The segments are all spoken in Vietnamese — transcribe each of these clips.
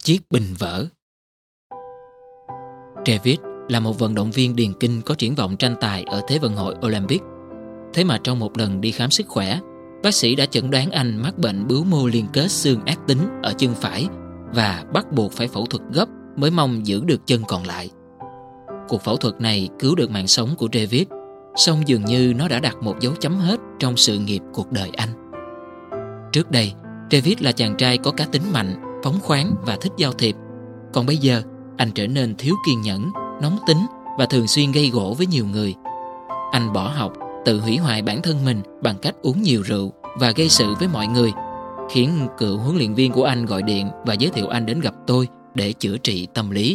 Chiếc bình vỡ. David là một vận động viên điền kinh có triển vọng tranh tài ở Thế vận hội Olympic. Thế mà trong một lần đi khám sức khỏe, bác sĩ đã chẩn đoán anh mắc bệnh bướu mô liên kết xương ác tính ở chân phải và bắt buộc phải phẫu thuật gấp mới mong giữ được chân còn lại. Cuộc phẫu thuật này cứu được mạng sống của David, song dường như nó đã đặt một dấu chấm hết trong sự nghiệp cuộc đời anh. Trước đây, David là chàng trai có cá tính mạnh, phóng khoáng và thích giao thiệp. Còn bây giờ, anh trở nên thiếu kiên nhẫn, nóng tính và thường xuyên gây gổ với nhiều người. Anh bỏ học, tự hủy hoại bản thân mình bằng cách uống nhiều rượu và gây sự với mọi người, khiến cựu huấn luyện viên của anh gọi điện và giới thiệu anh đến gặp tôi để chữa trị tâm lý.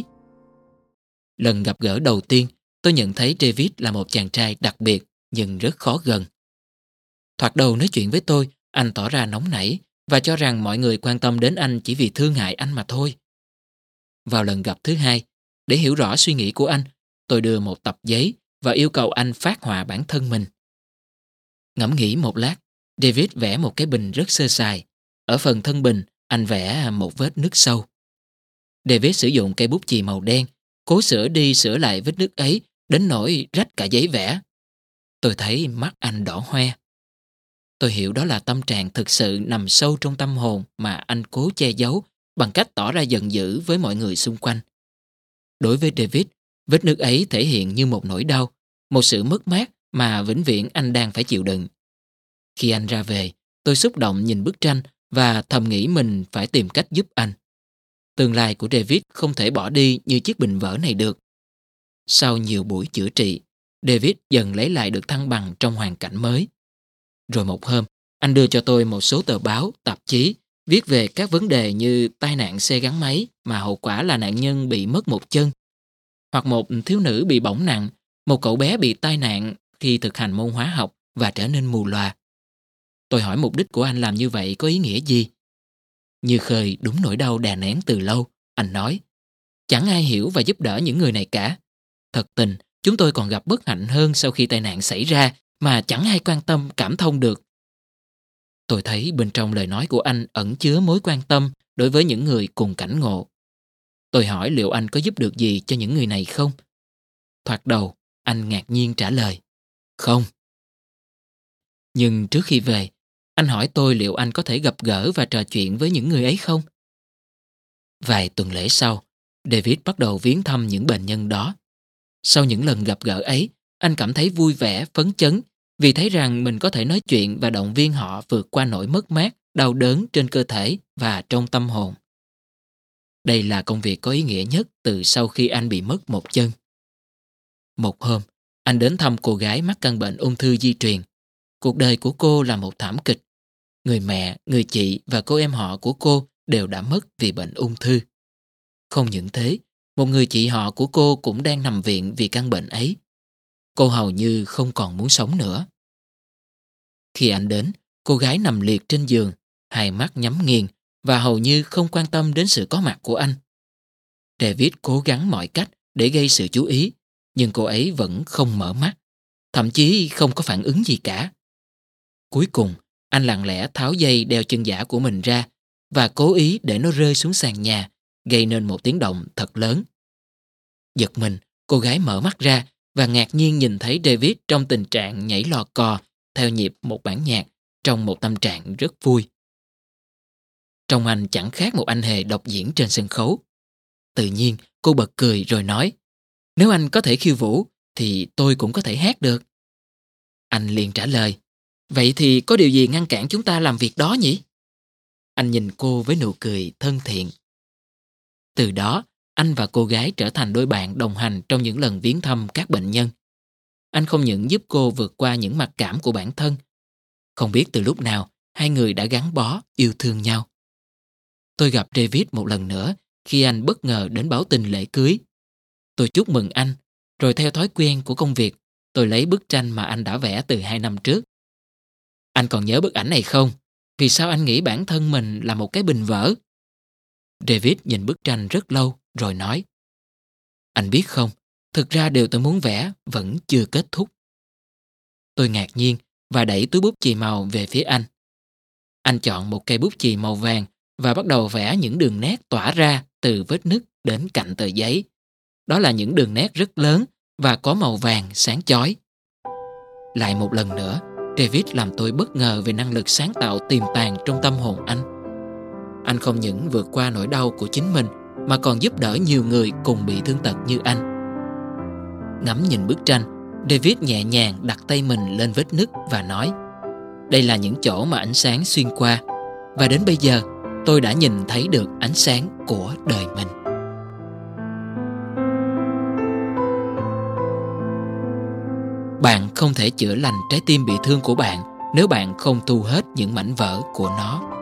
Lần gặp gỡ đầu tiên, tôi nhận thấy David là một chàng trai đặc biệt nhưng rất khó gần. Thoạt đầu nói chuyện với tôi, anh tỏ ra nóng nảy và cho rằng mọi người quan tâm đến anh chỉ vì thương hại anh mà thôi. Vào lần gặp thứ hai, để hiểu rõ suy nghĩ của anh, tôi đưa một tập giấy và yêu cầu anh phác họa bản thân mình. Ngẫm nghĩ một lát, David vẽ một cái bình rất sơ sài. Ở phần thân bình, anh vẽ một vết nứt sâu. David sử dụng cây bút chì màu đen, cố sửa đi sửa lại vết nứt ấy đến nỗi rách cả giấy vẽ. Tôi thấy mắt anh đỏ hoe. Tôi hiểu đó là tâm trạng thực sự nằm sâu trong tâm hồn mà anh cố che giấu bằng cách tỏ ra giận dữ với mọi người xung quanh. Đối với David, vết nứt ấy thể hiện như một nỗi đau, một sự mất mát mà vĩnh viễn anh đang phải chịu đựng. Khi anh ra về, tôi xúc động nhìn bức tranh và thầm nghĩ mình phải tìm cách giúp anh. Tương lai của David không thể bỏ đi như chiếc bình vỡ này được. Sau nhiều buổi chữa trị, David dần lấy lại được thăng bằng trong hoàn cảnh mới. Rồi một hôm, anh đưa cho tôi một số tờ báo, tạp chí viết về các vấn đề như tai nạn xe gắn máy mà hậu quả là nạn nhân bị mất một chân, hoặc một thiếu nữ bị bỏng nặng, một cậu bé bị tai nạn khi thực hành môn hóa học và trở nên mù lòa. Tôi hỏi mục đích của anh làm như vậy có ý nghĩa gì? Như khơi đúng nỗi đau đè nén từ lâu, anh nói: chẳng ai hiểu và giúp đỡ những người này cả. Thật tình, chúng tôi còn gặp bất hạnh hơn sau khi tai nạn xảy ra mà chẳng ai quan tâm cảm thông được. Tôi thấy bên trong lời nói của anh ẩn chứa mối quan tâm đối với những người cùng cảnh ngộ. Tôi hỏi liệu anh có giúp được gì cho những người này không? Thoạt đầu, anh ngạc nhiên trả lời: không. Nhưng trước khi về, anh hỏi tôi liệu anh có thể gặp gỡ và trò chuyện với những người ấy không? Vài tuần lễ sau, David bắt đầu viếng thăm những bệnh nhân đó. Sau những lần gặp gỡ ấy, anh cảm thấy vui vẻ, phấn chấn vì thấy rằng mình có thể nói chuyện và động viên họ vượt qua nỗi mất mát, đau đớn trên cơ thể và trong tâm hồn. Đây là công việc có ý nghĩa nhất từ sau khi anh bị mất một chân. Một hôm, anh đến thăm cô gái mắc căn bệnh ung thư di truyền. Cuộc đời của cô là một thảm kịch. Người mẹ, người chị và cô em họ của cô đều đã mất vì bệnh ung thư. Không những thế, một người chị họ của cô cũng đang nằm viện vì căn bệnh ấy. Cô hầu như không còn muốn sống nữa. Khi anh đến, cô gái nằm liệt trên giường, hai mắt nhắm nghiền và hầu như không quan tâm đến sự có mặt của anh. David cố gắng mọi cách để gây sự chú ý, nhưng cô ấy vẫn không mở mắt, thậm chí không có phản ứng gì cả. Cuối cùng, anh lặng lẽ tháo dây đeo chân giả của mình ra và cố ý để nó rơi xuống sàn nhà, gây nên một tiếng động thật lớn. Giật mình, cô gái mở mắt ra và ngạc nhiên nhìn thấy David trong tình trạng nhảy lò cò theo nhịp một bản nhạc trong một tâm trạng rất vui. Trông anh chẳng khác một anh hề độc diễn trên sân khấu. Tự nhiên, cô bật cười rồi nói: nếu anh có thể khiêu vũ thì tôi cũng có thể hát được. Anh liền trả lời: vậy thì có điều gì ngăn cản chúng ta làm việc đó nhỉ? Anh nhìn cô với nụ cười thân thiện. Từ đó, anh và cô gái trở thành đôi bạn đồng hành trong những lần viếng thăm các bệnh nhân. Anh không những giúp cô vượt qua những mặc cảm của bản thân. Không biết từ lúc nào, hai người đã gắn bó, yêu thương nhau. Tôi gặp David một lần nữa khi anh bất ngờ đến báo tin lễ cưới. Tôi chúc mừng anh, rồi theo thói quen của công việc, tôi lấy bức tranh mà anh đã vẽ từ 2 năm trước. Anh còn nhớ bức ảnh này không? Vì sao anh nghĩ bản thân mình là một cái bình vỡ? David nhìn bức tranh rất lâu rồi nói: anh biết không, thực ra điều tôi muốn vẽ vẫn chưa kết thúc. Tôi ngạc nhiên và đẩy túi bút chì màu về phía anh. Anh chọn một cây bút chì màu vàng và bắt đầu vẽ những đường nét tỏa ra từ vết nứt đến cạnh tờ giấy. Đó là những đường nét rất lớn và có màu vàng sáng chói. Lại một lần nữa, David làm tôi bất ngờ về năng lực sáng tạo tiềm tàng trong tâm hồn anh. Anh không những vượt qua nỗi đau của chính mình mà còn giúp đỡ nhiều người cùng bị thương tật như anh. Ngắm nhìn bức tranh, David nhẹ nhàng đặt tay mình lên vết nứt và nói: đây là những chỗ mà ánh sáng xuyên qua, và đến bây giờ tôi đã nhìn thấy được ánh sáng của đời mình. Bạn không thể chữa lành trái tim bị thương của bạn nếu bạn không thu hết những mảnh vỡ của nó.